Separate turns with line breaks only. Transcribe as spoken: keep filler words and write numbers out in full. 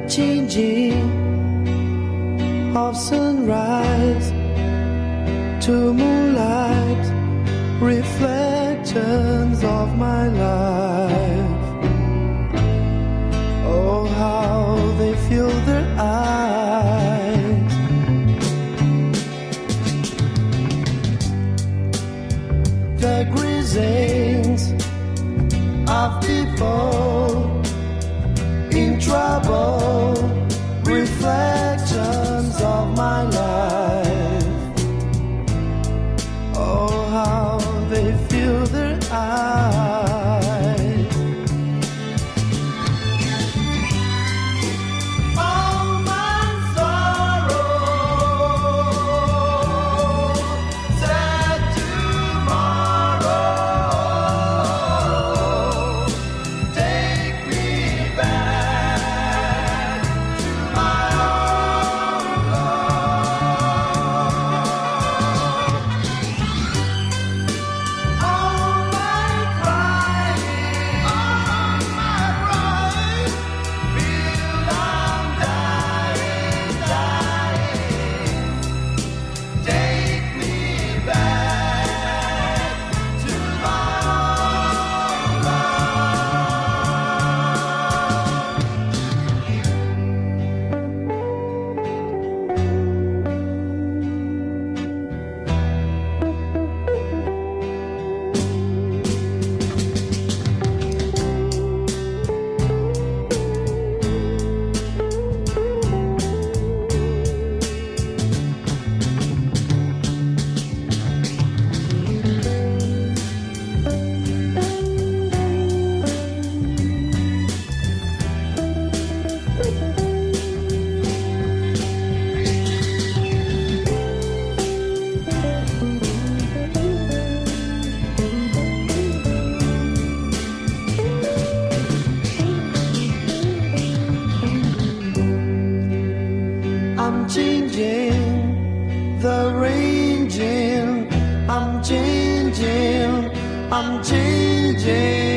changing of sunrise to moonlight, reflections of my life. Oh, how they fill their eyes. The grisings of people in trouble, reflections of my life. Oh, how they fill their eyes. All my sorrow, sad tomorrow, take me back to my own love. All my crying, all my crying, feel I'm dying, dying. Take me back to my own I'm changing, the ranging. I'm changing, I'm changing.